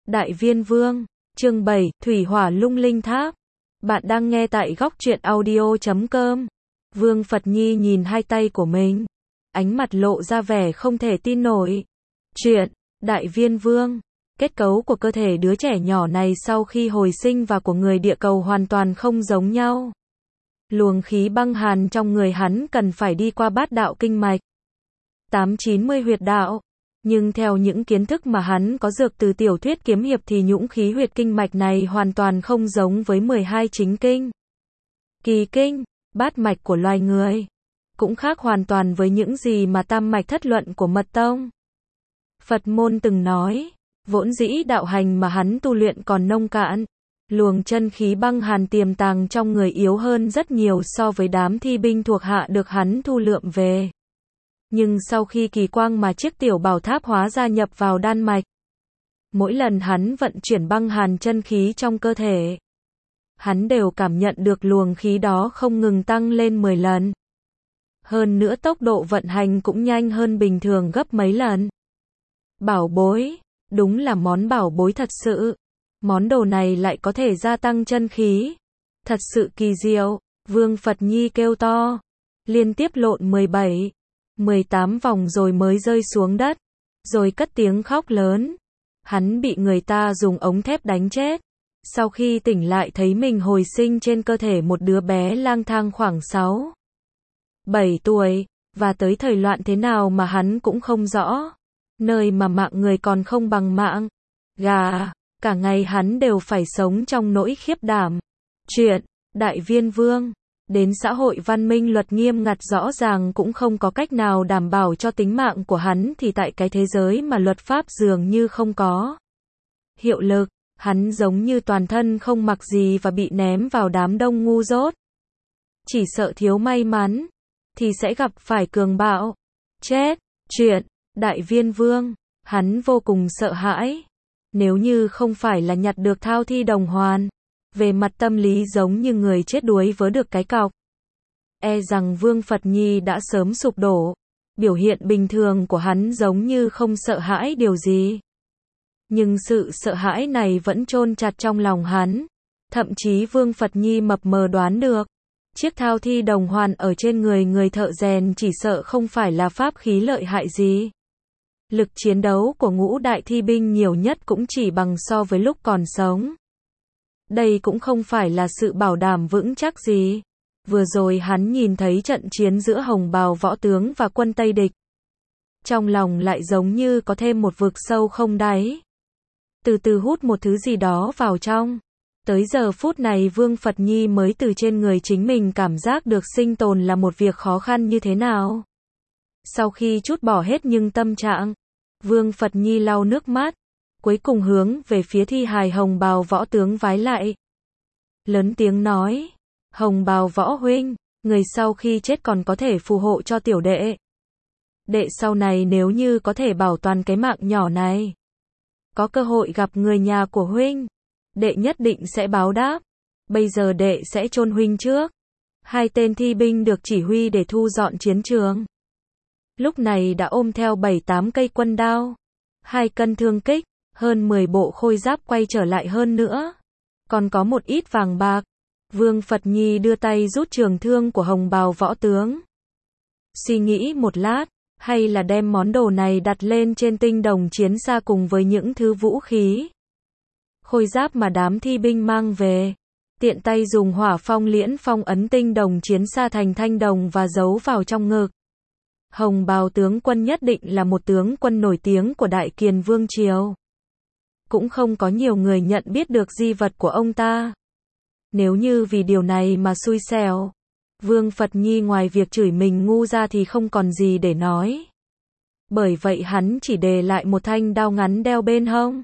Đại Viên Vương, chương 7, Thủy Hỏa Lung Linh Tháp. Bạn đang nghe tại góc truyện audio.com. Vương Phật Nhi nhìn hai tay của mình, ánh mặt lộ ra vẻ không thể tin nổi. Chuyện, Đại Viên Vương, kết cấu của cơ thể đứa trẻ nhỏ này sau khi hồi sinh và của người địa cầu hoàn toàn không giống nhau. Luồng khí băng hàn trong người hắn cần phải đi qua bát đạo kinh mạch, 890 huyệt đạo. Nhưng theo những kiến thức mà hắn có được từ tiểu thuyết kiếm hiệp thì nhũng khí huyệt kinh mạch này hoàn toàn không giống với 12 chính kinh, kỳ kinh, bát mạch của loài người. Cũng khác hoàn toàn với những gì mà tam mạch thất luận của mật tông. Phật môn từng nói, vốn dĩ đạo hành mà hắn tu luyện còn nông cạn. Luồng chân khí băng hàn tiềm tàng trong người yếu hơn rất nhiều so với đám thi binh thuộc hạ được hắn thu lượm về. Nhưng sau khi kỳ quang mà chiếc tiểu bảo tháp hóa ra nhập vào đan mạch, mỗi lần hắn vận chuyển băng hàn chân khí trong cơ thể, hắn đều cảm nhận được luồng khí đó không ngừng tăng lên 10 lần. Hơn nữa tốc độ vận hành cũng nhanh hơn bình thường gấp mấy lần. Bảo bối, đúng là món bảo bối thật sự. Món đồ này lại có thể gia tăng chân khí. Thật sự kỳ diệu, Vương Phật Nhi kêu to. Liên tiếp lộn 17, 18 vòng rồi mới rơi xuống đất. Rồi cất tiếng khóc lớn. Hắn bị người ta dùng ống thép đánh chết. Sau khi tỉnh lại thấy mình hồi sinh trên cơ thể một đứa bé lang thang khoảng 6, 7 tuổi. Và tới thời loạn thế nào mà hắn cũng không rõ. Nơi mà mạng người còn không bằng mạng gà. Cả ngày hắn đều phải sống trong nỗi khiếp đảm. Chuyện, Đại Viên Vương, đến xã hội văn minh luật nghiêm ngặt rõ ràng cũng không có cách nào đảm bảo cho tính mạng của hắn thì tại cái thế giới mà luật pháp dường như không có hiệu lực, hắn giống như toàn thân không mặc gì và bị ném vào đám đông ngu dốt. Chỉ sợ thiếu may mắn, thì sẽ gặp phải cường bạo. Chết, chuyện, Đại Viên Vương, hắn vô cùng sợ hãi. Nếu như không phải là nhặt được thao thi đồng hoàn, về mặt tâm lý giống như người chết đuối vớ được cái cọc, e rằng Vương Phật Nhi đã sớm sụp đổ. Biểu hiện bình thường của hắn giống như không sợ hãi điều gì. Nhưng sự sợ hãi này vẫn chôn chặt trong lòng hắn. Thậm chí Vương Phật Nhi mập mờ đoán được, chiếc thao thi đồng hoàn ở trên người người thợ rèn chỉ sợ không phải là pháp khí lợi hại gì. Lực chiến đấu của ngũ đại thi binh nhiều nhất cũng chỉ bằng so với lúc còn sống. Đây cũng không phải là sự bảo đảm vững chắc gì. Vừa rồi hắn nhìn thấy trận chiến giữa hồng bào võ tướng và quân Tây địch. Trong lòng lại giống như có thêm một vực sâu không đáy. Từ từ hút một thứ gì đó vào trong. Tới giờ phút này Vương Phật Nhi mới từ trên người chính mình cảm giác được sinh tồn là một việc khó khăn như thế nào. Sau khi trút bỏ hết nhưng tâm trạng, Vương Phật Nhi lau nước mắt, cuối cùng hướng về phía thi hài hồng bào võ tướng vái lại. Lớn tiếng nói, hồng bào võ huynh, người sau khi chết còn có thể phù hộ cho tiểu đệ. Đệ sau này nếu như có thể bảo toàn cái mạng nhỏ này, có cơ hội gặp người nhà của huynh, đệ nhất định sẽ báo đáp. Bây giờ đệ sẽ chôn huynh trước. Hai tên thi binh được chỉ huy để thu dọn chiến trường. Lúc này đã ôm theo 7-8 cây quân đao, 2 cân thương kích, hơn 10 bộ khôi giáp quay trở lại hơn nữa. Còn có một ít vàng bạc. Vương Phật Nhi đưa tay rút trường thương của hồng bào võ tướng. Suy nghĩ một lát, hay là đem món đồ này đặt lên trên tinh đồng chiến xa cùng với những thứ vũ khí, khôi giáp mà đám thi binh mang về. Tiện tay dùng hỏa phong liễn phong ấn tinh đồng chiến xa thành thanh đồng và giấu vào trong ngực. Hồng bào tướng quân nhất định là một tướng quân nổi tiếng của Đại Kiền Vương Triều. Cũng không có nhiều người nhận biết được di vật của ông ta. Nếu như vì điều này mà xui xẻo, Vương Phật Nhi ngoài việc chửi mình ngu ra thì không còn gì để nói. Bởi vậy hắn chỉ để lại một thanh đao ngắn đeo bên hông.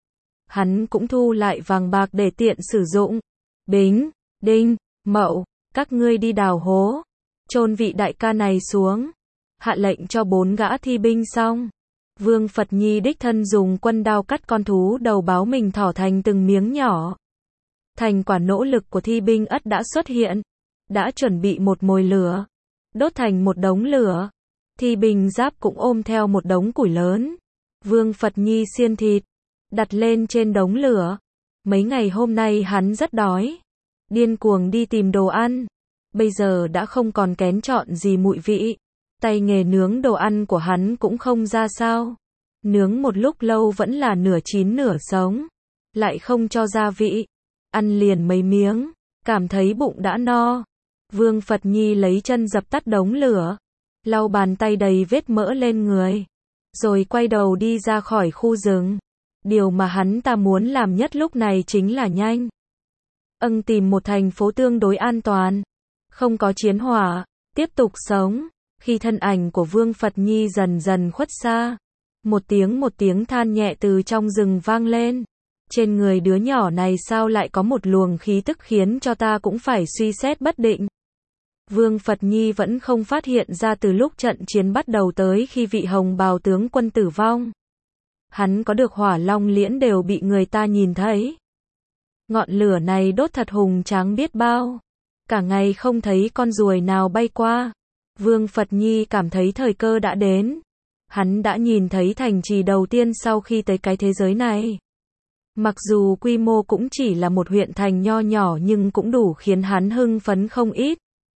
Hắn cũng thu lại vàng bạc để tiện sử dụng. Bính, Đinh, Mậu, các ngươi đi đào hố, chôn vị đại ca này xuống. Hạ lệnh cho 4 gã thi binh xong, Vương Phật Nhi đích thân dùng quân đao cắt con thú đầu báo mình thỏ thành từng miếng nhỏ. Thành quả nỗ lực của thi binh ắt đã xuất hiện, đã chuẩn bị một mồi lửa, đốt thành một đống lửa. Thi binh giáp cũng ôm theo một đống củi lớn. Vương Phật Nhi xiên thịt, đặt lên trên đống lửa. Mấy ngày hôm nay hắn rất đói, điên cuồng đi tìm đồ ăn. Bây giờ đã không còn kén chọn gì mùi vị. Tay nghề nướng đồ ăn của hắn cũng không ra sao. Nướng một lúc lâu vẫn là nửa chín nửa sống, lại không cho gia vị. Ăn liền mấy miếng, cảm thấy bụng đã no. Vương Phật Nhi lấy chân dập tắt đống lửa, lau bàn tay đầy vết mỡ lên người, rồi quay đầu đi ra khỏi khu rừng. Điều mà hắn ta muốn làm nhất lúc này chính là nhanh tìm một thành phố tương đối an toàn, không có chiến hỏa, tiếp tục sống. Khi thân ảnh của Vương Phật Nhi dần dần khuất xa, một tiếng than nhẹ từ trong rừng vang lên. Trên người đứa nhỏ này sao lại có một luồng khí tức khiến cho ta cũng phải suy xét bất định. Vương Phật Nhi vẫn không phát hiện ra từ lúc trận chiến bắt đầu tới khi vị hồng bào tướng quân tử vong. Hắn có được hỏa long liễn đều bị người ta nhìn thấy. Ngọn lửa này đốt thật hùng tráng biết bao. Cả ngày không thấy con ruồi nào bay qua. Vương Phật Nhi cảm thấy thời cơ đã đến. Hắn đã nhìn thấy thành trì đầu tiên sau khi tới cái thế giới này. Mặc dù quy mô cũng chỉ là một huyện thành nho nhỏ nhưng cũng đủ khiến hắn hưng phấn không ít.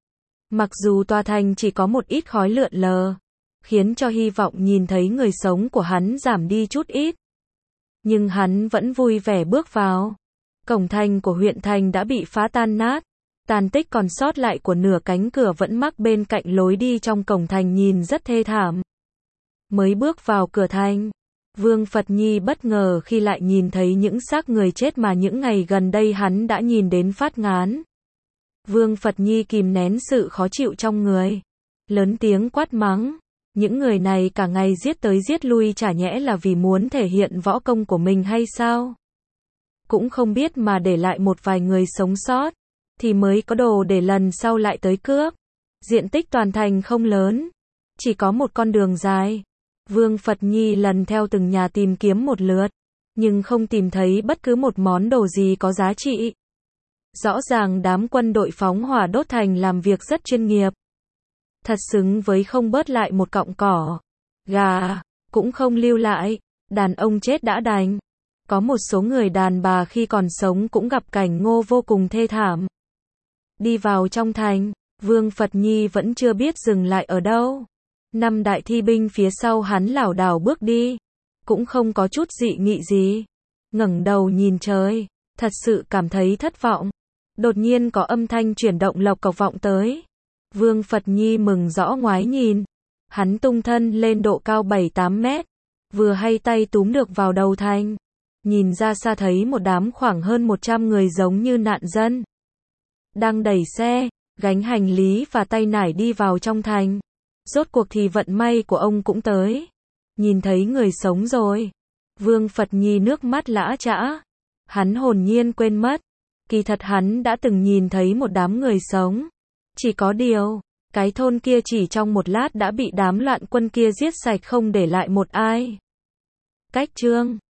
Mặc dù tòa thành chỉ có một ít khói lượn lờ, khiến cho hy vọng nhìn thấy người sống của hắn giảm đi chút ít. Nhưng hắn vẫn vui vẻ bước vào. Cổng thành của huyện thành đã bị phá tan nát. Tàn tích còn sót lại của nửa cánh cửa vẫn mắc bên cạnh lối đi trong cổng thành nhìn rất thê thảm. Mới bước vào cửa thành, Vương Phật Nhi bất ngờ khi lại nhìn thấy những xác người chết mà những ngày gần đây hắn đã nhìn đến phát ngán. Vương Phật Nhi kìm nén sự khó chịu trong người, lớn tiếng quát mắng. Những người này cả ngày giết tới giết lui chả nhẽ là vì muốn thể hiện võ công của mình hay sao? Cũng không biết mà để lại một vài người sống sót, thì mới có đồ để lần sau lại tới cướp. Diện tích toàn thành không lớn, chỉ có một con đường dài. Vương Phật Nhi lần theo từng nhà tìm kiếm một lượt, nhưng không tìm thấy bất cứ một món đồ gì có giá trị. Rõ ràng đám quân đội phóng hỏa đốt thành làm việc rất chuyên nghiệp. Thật xứng với không bớt lại một cọng cỏ. Gà cũng không lưu lại, đàn ông chết đã đành. Có một số người đàn bà khi còn sống cũng gặp cảnh ngô vô cùng thê thảm. Đi vào trong thành, Vương Phật Nhi vẫn chưa biết dừng lại ở đâu. 5 đại thi binh phía sau hắn lảo đảo bước đi, cũng không có chút dị nghị gì. Ngẩng đầu nhìn trời, thật sự cảm thấy thất vọng. Đột nhiên có âm thanh chuyển động lộc cộc vọng tới. Vương Phật Nhi mừng rõ ngoái nhìn. Hắn tung thân lên độ cao 7-8 mét, vừa hay tay túm được vào đầu thành. Nhìn ra xa thấy một đám khoảng hơn 100 người giống như nạn dân. Đang đẩy xe, gánh hành lý và tay nải đi vào trong thành. Rốt cuộc thì vận may của ông cũng tới. Nhìn thấy người sống rồi. Vương Phật Nhi nước mắt lã chã. Hắn hồn nhiên quên mất. Kỳ thật hắn đã từng nhìn thấy một đám người sống. Chỉ có điều, cái thôn kia chỉ trong một lát đã bị đám loạn quân kia giết sạch không để lại một ai. Cách chương